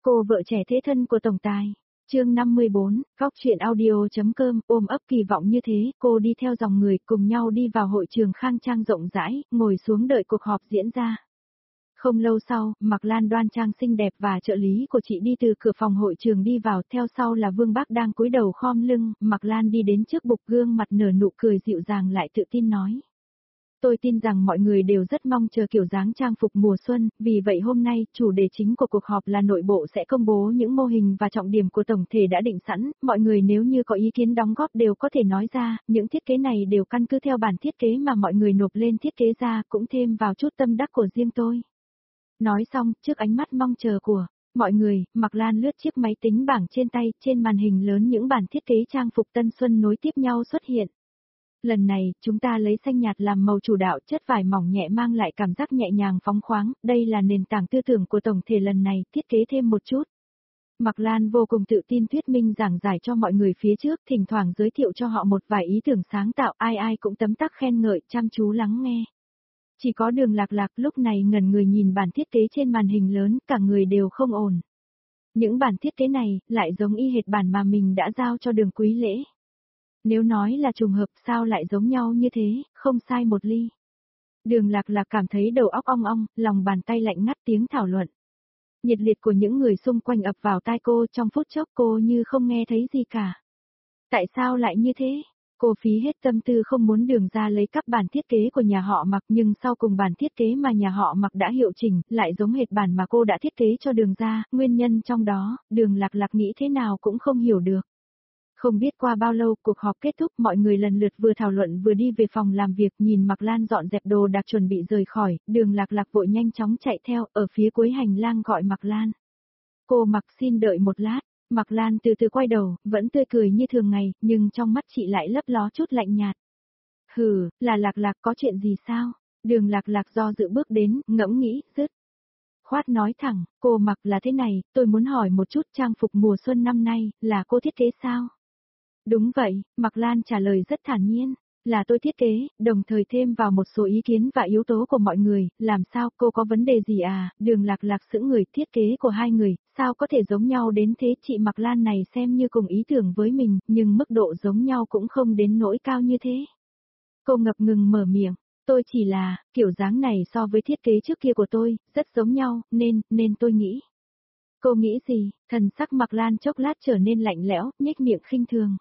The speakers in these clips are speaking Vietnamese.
Cô vợ trẻ thế thân của tổng tài. Chương 54, góc truyện audio.com. Ôm ấp kỳ vọng như thế, cô đi theo dòng người cùng nhau đi vào hội trường khang trang rộng rãi, ngồi xuống đợi cuộc họp diễn ra. Không lâu sau, Mạc Lan đoan trang xinh đẹp và trợ lý của chị đi từ cửa phòng hội trường đi vào, theo sau là Vương Bác đang cúi đầu khom lưng. Mạc Lan đi đến trước bục gương mặt nở nụ cười dịu dàng lại tự tin nói. Tôi tin rằng mọi người đều rất mong chờ kiểu dáng trang phục mùa xuân, vì vậy hôm nay, chủ đề chính của cuộc họp là nội bộ sẽ công bố những mô hình và trọng điểm của tổng thể đã định sẵn, mọi người nếu như có ý kiến đóng góp đều có thể nói ra, những thiết kế này đều căn cứ theo bản thiết kế mà mọi người nộp lên thiết kế ra, cũng thêm vào chút tâm đắc của riêng tôi. Nói xong, trước ánh mắt mong chờ của mọi người, Mạc Lan lướt chiếc máy tính bảng trên tay, trên màn hình lớn những bản thiết kế trang phục tân xuân nối tiếp nhau xuất hiện. Lần này, chúng ta lấy xanh nhạt làm màu chủ đạo, chất vải mỏng nhẹ mang lại cảm giác nhẹ nhàng phóng khoáng, đây là nền tảng tư tưởng của tổng thể lần này, thiết kế thêm một chút. Mạc Lan vô cùng tự tin thuyết minh giảng giải cho mọi người phía trước, thỉnh thoảng giới thiệu cho họ một vài ý tưởng sáng tạo, ai ai cũng tấm tắc khen ngợi, chăm chú lắng nghe. Chỉ có Đường Lạc Lạc lúc này ngẩn người nhìn bản thiết kế trên màn hình lớn, cả người đều không ổn. Những bản thiết kế này, lại giống y hệt bản mà mình đã giao cho Đường Quý Lễ. Nếu nói là trùng hợp sao lại giống nhau như thế, không sai một ly. Đường Lạc Lạc cảm thấy đầu óc ong ong, lòng bàn tay lạnh ngắt tiếng thảo luận. Nhiệt liệt của những người xung quanh ập vào tai cô, trong phút chốc cô như không nghe thấy gì cả. Tại sao lại như thế? Cô phí hết tâm tư không muốn Đường ra lấy cắp bản thiết kế của nhà họ Mạc, nhưng sau cùng bản thiết kế mà nhà họ Mạc đã hiệu chỉnh, lại giống hệt bản mà cô đã thiết kế cho Đường ra, nguyên nhân trong đó, Đường Lạc Lạc nghĩ thế nào cũng không hiểu được. Không biết qua bao lâu, cuộc họp kết thúc, mọi người lần lượt vừa thảo luận vừa đi về phòng làm việc, nhìn Mạc Lan dọn dẹp đồ đạc chuẩn bị rời khỏi, Đường Lạc Lạc vội nhanh chóng chạy theo, ở phía cuối hành lang gọi Mạc Lan. Cô Mạc xin đợi một lát. Mạc Lan từ từ quay đầu, vẫn tươi cười như thường ngày, nhưng trong mắt chị lại lấp ló chút lạnh nhạt. Hừ, là Lạc Lạc, có chuyện gì sao? Đường Lạc Lạc do dự bước đến, ngẫm nghĩ, dứt khoát nói thẳng, cô Mạc là thế này, tôi muốn hỏi một chút, trang phục mùa xuân năm nay, là cô thiết kế sao? Đúng vậy, Mạc Lan trả lời rất thản nhiên, là tôi thiết kế, đồng thời thêm vào một số ý kiến và yếu tố của mọi người, làm sao, cô có vấn đề gì à? Đường Lạc Lạc sững người, thiết kế của hai người, sao có thể giống nhau đến thế? Chị Mạc Lan này xem như cùng ý tưởng với mình, nhưng mức độ giống nhau cũng không đến nỗi cao như thế. Cô ngập ngừng mở miệng, tôi chỉ là, kiểu dáng này so với thiết kế trước kia của tôi, rất giống nhau, nên tôi nghĩ. Cô nghĩ gì? Thần sắc Mạc Lan chốc lát trở nên lạnh lẽo, nhếch miệng khinh thường.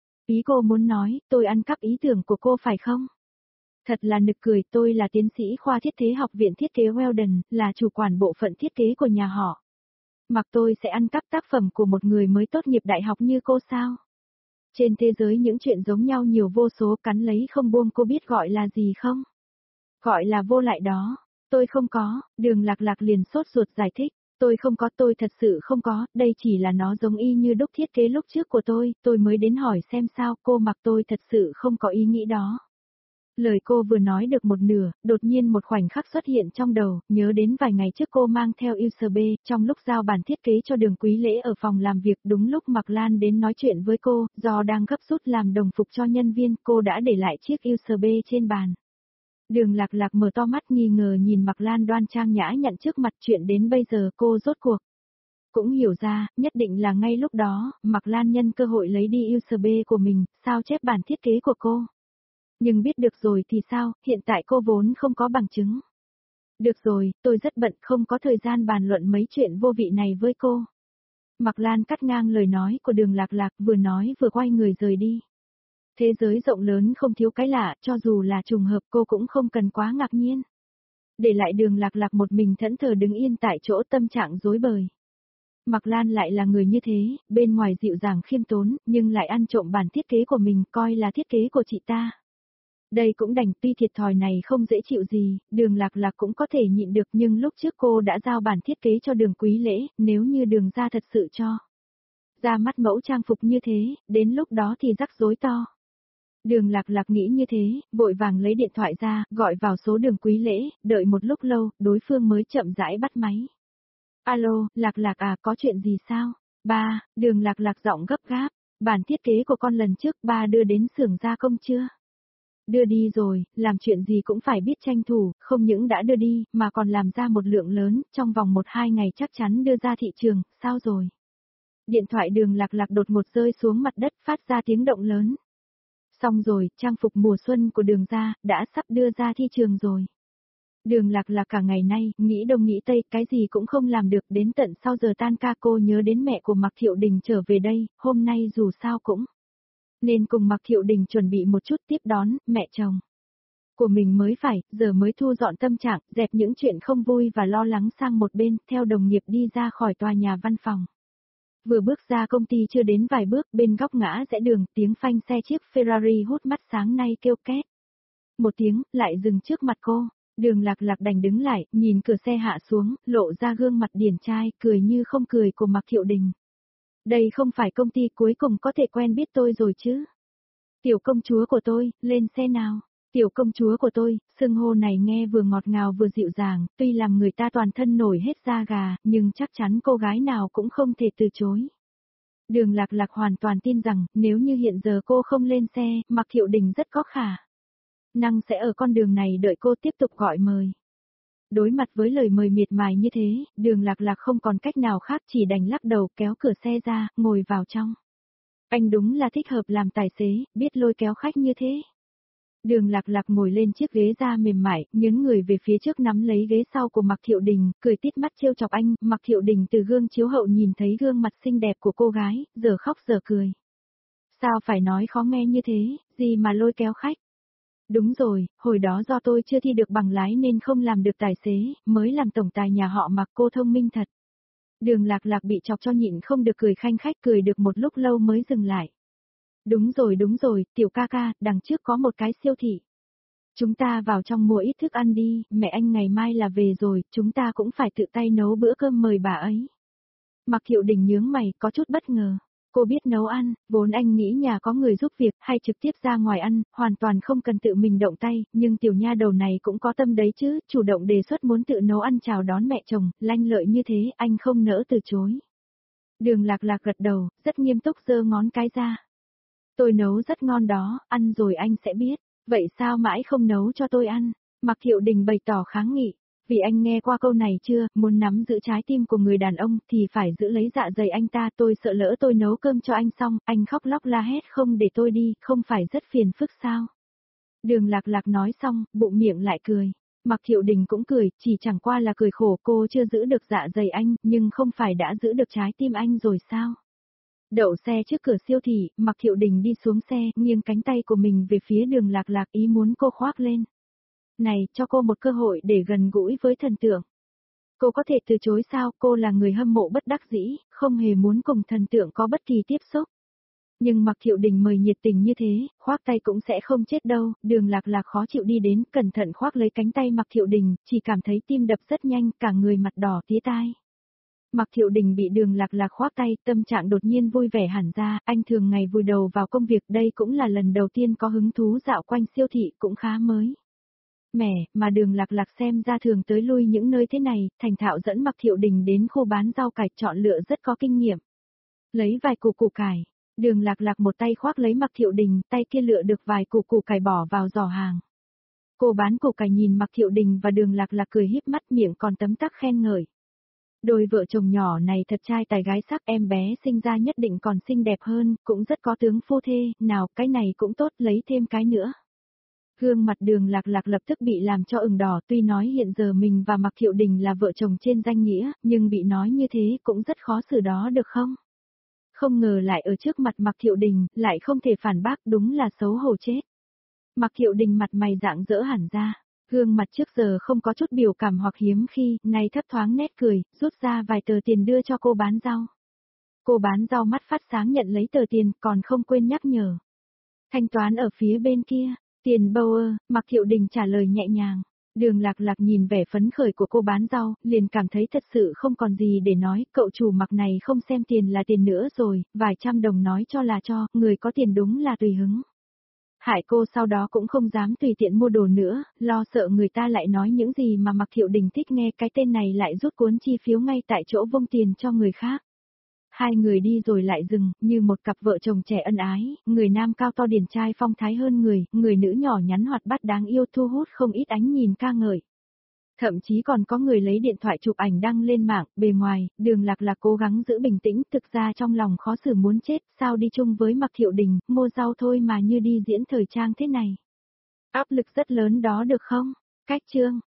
Ý cô muốn nói, tôi ăn cắp ý tưởng của cô phải không? Thật là nực cười, tôi là tiến sĩ khoa thiết kế học viện thiết kế Weldon, là chủ quản bộ phận thiết kế của nhà họ. Mặc tôi sẽ ăn cắp tác phẩm của một người mới tốt nghiệp đại học như cô sao? Trên thế giới những chuyện giống nhau nhiều vô số, cắn lấy không buông, cô biết gọi là gì không? Gọi là vô lại đó. Tôi không có, Đường Lạc Lạc liền sốt ruột giải thích. Tôi không có, tôi thật sự không có, đây chỉ là nó giống y như đúc thiết kế lúc trước của tôi mới đến hỏi xem sao, cô Mạc, tôi thật sự không có ý nghĩ đó. Lời cô vừa nói được một nửa, đột nhiên một khoảnh khắc xuất hiện trong đầu, nhớ đến vài ngày trước cô mang theo USB, trong lúc giao bản thiết kế cho Đường Quý Lễ ở phòng làm việc, đúng lúc Mạc Lan đến nói chuyện với cô, do đang gấp rút làm đồng phục cho nhân viên, cô đã để lại chiếc USB trên bàn. Đường Lạc Lạc mở to mắt nghi ngờ nhìn Mạc Lan đoan trang nhã nhặn trước mặt, chuyện đến bây giờ cô rốt cuộc cũng hiểu ra, nhất định là ngay lúc đó, Mạc Lan nhân cơ hội lấy đi USB của mình, sao chép bản thiết kế của cô. Nhưng biết được rồi thì sao, hiện tại cô vốn không có bằng chứng. Được rồi, tôi rất bận, không có thời gian bàn luận mấy chuyện vô vị này với cô. Mạc Lan cắt ngang lời nói của Đường Lạc Lạc, vừa nói vừa quay người rời đi. Thế giới rộng lớn không thiếu cái lạ, cho dù là trùng hợp cô cũng không cần quá ngạc nhiên. Để lại Đường Lạc Lạc một mình thẫn thờ đứng yên tại chỗ, tâm trạng rối bời. Mạc Lan lại là người như thế, bên ngoài dịu dàng khiêm tốn, nhưng lại ăn trộm bản thiết kế của mình, coi là thiết kế của chị ta. Đây cũng đành, tuy thiệt thòi này không dễ chịu gì, Đường Lạc Lạc cũng có thể nhịn được, nhưng lúc trước cô đã giao bản thiết kế cho Đường Quý Lễ, nếu như Đường ra thật sự cho ra mắt mẫu trang phục như thế, đến lúc đó thì rắc rối to. Đường Lạc Lạc nghĩ như thế, vội vàng lấy điện thoại ra, gọi vào số Đường Quý Lễ, đợi một lúc lâu, đối phương mới chậm rãi bắt máy. Alo, Lạc Lạc à, có chuyện gì sao? Ba, Đường Lạc Lạc giọng gấp gáp, bản thiết kế của con lần trước ba đưa đến xưởng gia công chưa? Đưa đi rồi, làm chuyện gì cũng phải biết tranh thủ, không những đã đưa đi, mà còn làm ra một lượng lớn, trong vòng 1-2 ngày chắc chắn đưa ra thị trường, sao rồi? Điện thoại Đường Lạc Lạc đột ngột rơi xuống mặt đất phát ra tiếng động lớn. Xong rồi, trang phục mùa xuân của Đường gia, đã sắp đưa ra thị trường rồi. Đường Lạc Lạc cả ngày nay, nghĩ đông nghĩ tây, cái gì cũng không làm được, đến tận sau giờ tan ca cô nhớ đến mẹ của Mạc Thiệu Đình trở về đây, hôm nay dù sao cũng nên cùng Mạc Thiệu Đình chuẩn bị một chút tiếp đón, mẹ chồng của mình mới phải, giờ mới thu dọn tâm trạng, dẹp những chuyện không vui và lo lắng sang một bên, theo đồng nghiệp đi ra khỏi tòa nhà văn phòng. Vừa bước ra công ty chưa đến vài bước, bên góc ngã rẽ đường, tiếng phanh xe chiếc Ferrari hút mắt sáng nay kêu két. Một tiếng, lại dừng trước mặt cô. Đường Lạc Lạc đành đứng lại, nhìn cửa xe hạ xuống, lộ ra gương mặt điển trai, cười như không cười của Mạc Thiệu Đình. Đây không phải công ty, cuối cùng có thể quen biết tôi rồi chứ. Tiểu công chúa của tôi, lên xe nào. Tiểu công chúa của tôi, xưng hô này nghe vừa ngọt ngào vừa dịu dàng, tuy làm người ta toàn thân nổi hết da gà, nhưng chắc chắn cô gái nào cũng không thể từ chối. Đường Lạc Lạc hoàn toàn tin rằng, nếu như hiện giờ cô không lên xe, Mạc Thiệu Đình rất có khả năng sẽ ở con đường này đợi cô tiếp tục gọi mời. Đối mặt với lời mời miệt mài như thế, Đường Lạc Lạc không còn cách nào khác, chỉ đành lắc đầu kéo cửa xe ra, ngồi vào trong. Anh đúng là thích hợp làm tài xế, biết lôi kéo khách như thế. Đường Lạc Lạc ngồi lên chiếc ghế da mềm mại, nhấn người về phía trước nắm lấy ghế sau của Mạc Thiệu Đình, cười tít mắt trêu chọc anh. Mạc Thiệu Đình từ gương chiếu hậu nhìn thấy gương mặt xinh đẹp của cô gái, giờ khóc giờ cười. Sao phải nói khó nghe như thế, gì mà lôi kéo khách? Đúng rồi, hồi đó do tôi chưa thi được bằng lái nên không làm được tài xế, mới làm tổng tài nhà họ Mạc, cô thông minh thật. Đường Lạc Lạc bị chọc cho nhịn không được cười khanh khách, cười được một lúc lâu mới dừng lại. Đúng rồi, tiểu ca ca, đằng trước có một cái siêu thị. Chúng ta vào trong mua ít thức ăn đi, mẹ anh ngày mai là về rồi, chúng ta cũng phải tự tay nấu bữa cơm mời bà ấy. Mạc Thiệu Đình nhướng mày, có chút bất ngờ. Cô biết nấu ăn, vốn anh nghĩ nhà có người giúp việc hay trực tiếp ra ngoài ăn, hoàn toàn không cần tự mình động tay, nhưng tiểu nha đầu này cũng có tâm đấy chứ, chủ động đề xuất muốn tự nấu ăn chào đón mẹ chồng, lanh lợi như thế, anh không nỡ từ chối. Đường Lạc Lạc gật đầu, rất nghiêm túc giơ ngón cái ra. Tôi nấu rất ngon đó, ăn rồi anh sẽ biết, vậy sao mãi không nấu cho tôi ăn? Mạc Thiệu Đình bày tỏ kháng nghị. Vì anh nghe qua câu này chưa, muốn nắm giữ trái tim của người đàn ông thì phải giữ lấy dạ dày anh ta, tôi sợ lỡ tôi nấu cơm cho anh xong, anh khóc lóc la hét không để tôi đi, không phải rất phiền phức sao? Đường Lạc Lạc nói xong, bụng miệng lại cười. Mạc Thiệu Đình cũng cười, chỉ chẳng qua là cười khổ, cô chưa giữ được dạ dày anh, nhưng không phải đã giữ được trái tim anh rồi sao? Đậu xe trước cửa siêu thị, Mạc Thiệu Đình đi xuống xe, nghiêng cánh tay của mình về phía Đường Lạc Lạc, ý muốn cô khoác lên. Này, cho cô một cơ hội để gần gũi với thần tượng. Cô có thể từ chối sao, cô là người hâm mộ bất đắc dĩ, không hề muốn cùng thần tượng có bất kỳ tiếp xúc. Nhưng Mạc Thiệu Đình mời nhiệt tình như thế, khoác tay cũng sẽ không chết đâu. Đường Lạc Lạc khó chịu đi đến, cẩn thận khoác lấy cánh tay Mạc Thiệu Đình, chỉ cảm thấy tim đập rất nhanh, cả người mặt đỏ tía tai. Mạc Thiệu Đình bị Đường Lạc Lạc khoác tay, tâm trạng đột nhiên vui vẻ hẳn ra, anh thường ngày vùi đầu vào công việc, đây cũng là lần đầu tiên có hứng thú dạo quanh siêu thị, cũng khá mới mẻ, mà Đường Lạc Lạc xem ra thường tới lui những nơi thế này, thành thạo dẫn Mạc Thiệu Đình đến khu bán rau cải, chọn lựa rất có kinh nghiệm. Lấy vài củ củ cải, Đường Lạc Lạc một tay khoác lấy Mạc Thiệu Đình, tay kia lựa được vài củ cải bỏ vào giỏ hàng. Cô bán củ cải nhìn Mạc Thiệu Đình và Đường Lạc Lạc cười híp mắt, miệng còn tấm tắc khen ngợi. Đôi vợ chồng nhỏ này thật trai tài gái sắc, em bé sinh ra nhất định còn xinh đẹp hơn, cũng rất có tướng phu thê, nào cái này cũng tốt, lấy thêm cái nữa. Gương mặt Đường Lạc Lạc lập tức bị làm cho ửng đỏ, tuy nói hiện giờ mình và Mạc Thiệu Đình là vợ chồng trên danh nghĩa, nhưng bị nói như thế cũng rất khó xử đó được không? Không ngờ lại ở trước mặt Mạc Thiệu Đình, lại không thể phản bác, đúng là xấu hổ chết. Mạc Thiệu Đình mặt mày rạng rỡ hẳn ra, gương mặt trước giờ không có chút biểu cảm hoặc hiếm khi, nay thấp thoáng nét cười, rút ra vài tờ tiền đưa cho cô bán rau. Cô bán rau mắt phát sáng nhận lấy tờ tiền, còn không quên nhắc nhở. Thanh toán ở phía bên kia. Tiền Bauer, Mạc Thiệu Đình trả lời nhẹ nhàng. Đường Lạc Lạc nhìn vẻ phấn khởi của cô bán rau, liền cảm thấy thật sự không còn gì để nói, cậu chủ Mạc này không xem tiền là tiền nữa rồi, vài trăm đồng nói cho là cho, người có tiền đúng là tùy hứng. Hại cô sau đó cũng không dám tùy tiện mua đồ nữa, lo sợ người ta lại nói những gì mà Mạc Thiệu Đình thích nghe, cái tên này lại rút cuốn chi phiếu ngay tại chỗ vung tiền cho người khác. Hai người đi rồi lại dừng, như một cặp vợ chồng trẻ ân ái, người nam cao to điển trai phong thái hơn người nữ nhỏ nhắn hoạt bát đáng yêu thu hút không ít ánh nhìn ca ngợi. Thậm chí còn có người lấy điện thoại chụp ảnh đăng lên mạng, bề ngoài, Đường Lạc là cố gắng giữ bình tĩnh, thực ra trong lòng khó xử muốn chết, sao đi chung với Mạc Thiệu Đình, mua rau thôi mà như đi diễn thời trang thế này. Áp lực rất lớn đó được không? Cách chương